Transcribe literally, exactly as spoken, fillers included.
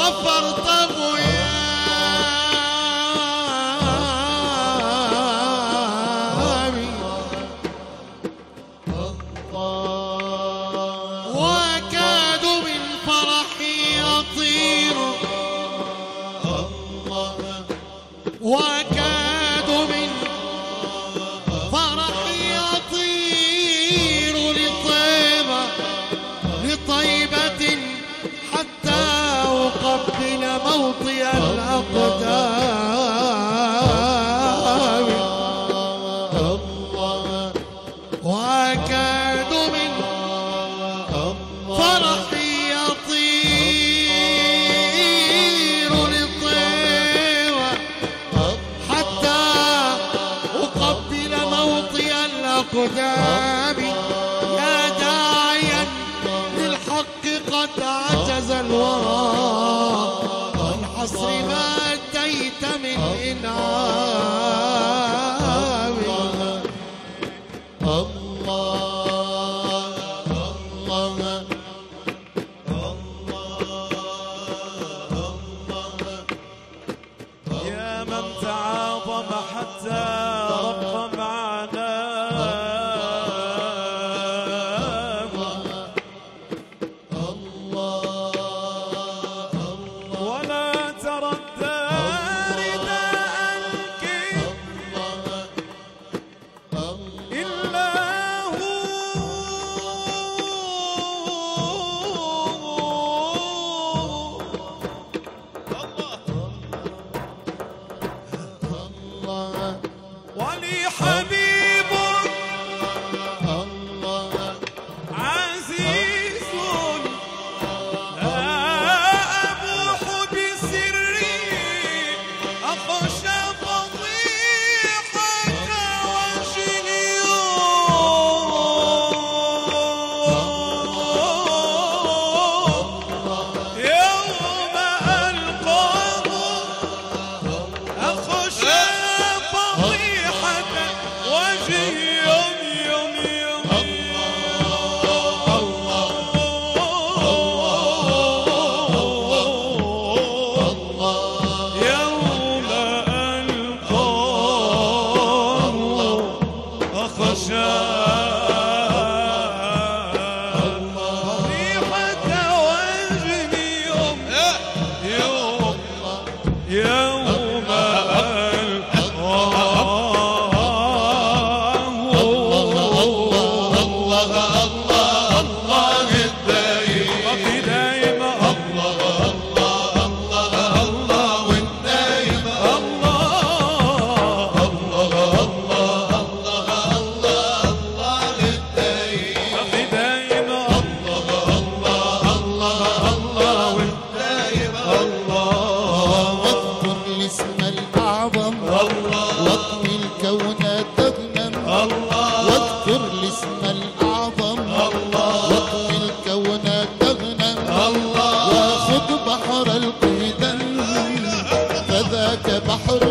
غفرت ابويا وكاد من فرحي يطير وكاد من فرحي يطير لطيبة لطيبة حتى أقبل موطئ الأقدام وكاد من فرحي يطير لطيبة حتى أقبل موطئ الأقدام يا داعيا للحق قد عجز الورى عن حصر ما أتيت من إنعام يا من تعاظم حتى رق معناه ولا تردى رداء الكبر إلا هو ولي حبيب عزيز لا أبوح بسري أخشى فضيحة وجهي يوم ألقاه أخشى وجهي يوم يوم يوم يوم ألقاه أخشى فضيحة وجهي يوم يوم يوم واطوي الكون تغنم واذكر الاسم الأعظم واطوي الكون تغنم وخذ بحر القدم فذاك بحر